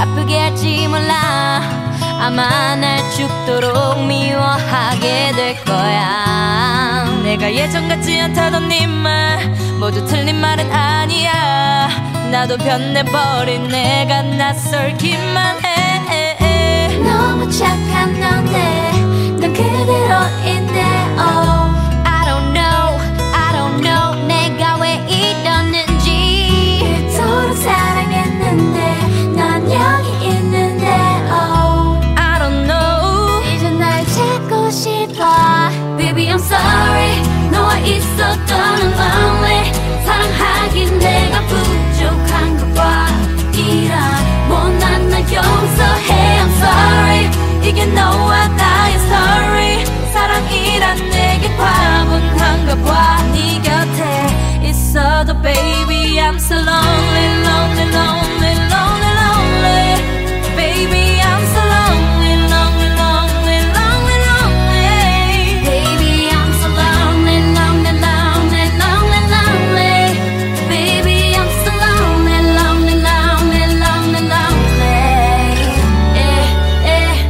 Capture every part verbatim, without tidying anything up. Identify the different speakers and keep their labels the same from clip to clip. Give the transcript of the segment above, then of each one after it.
Speaker 1: 아프게 할지 몰라. 아마 날 죽도록 미워하게 될 거야.
Speaker 2: 내가 예전 같지 않다던 네 말 모두 틀린 말은 아니야. 나도 변해버린 내가 낯설기만 해.
Speaker 1: 너무 착한 넌데 넌 그대로인데 oh I don't know I don't know 내가 왜 이러는지. 그토록 사랑했는데 난 여기 있는데 oh
Speaker 2: I don't know
Speaker 1: 이제 날 찾고 싶어. Baby I'm sorry 너와 있었던 lonely. 사랑하긴 내가 부족한가 봐. 이런 못난 날 용서해 I'm sorry. 이게 너와 나의 story. 사랑이란 내게 과분한가 봐. 네 곁에 있어도 baby I'm so lonely lonely lonely lonely lonely. Baby I'm so lonely lonely lonely lonely lonely. Baby I'm so lonely lonely lonely lonely lonely. Baby I'm so lonely lonely lonely lonely lonely. 에, 에.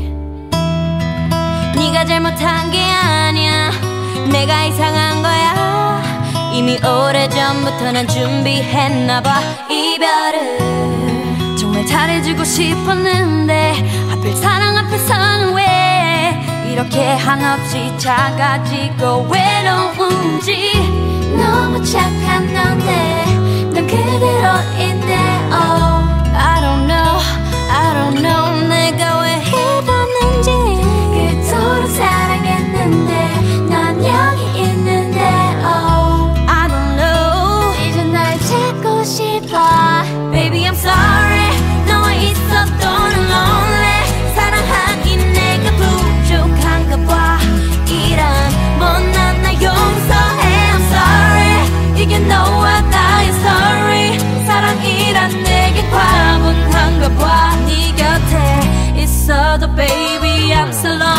Speaker 1: 네가 잘못한 게 아니야. 내가 이상한 거야. 이미 오래전부터 난 준비했나봐. 이별을 정말 잘해주고 싶었는데 하필 사랑 앞에서는 왜 이렇게 한없이 작아지고 외로운지. 너무 착한 넌데 넌 그대로인데 oh I don't know I don't know 내가 왜 이러는지. 그토록 사랑했는데 난 여기 있는데 oh I don't know 이제 날 찾고 싶어. Baby I'm sorry 너와 있었던 lonely. 사랑하긴 내가 부족한가 봐. 이런 못난 날 용서해 I'm sorry. 이게 너와 나의 story. 사랑이란 내게 과분한가 봐. 네 곁에 있어도 baby I'm so lonely.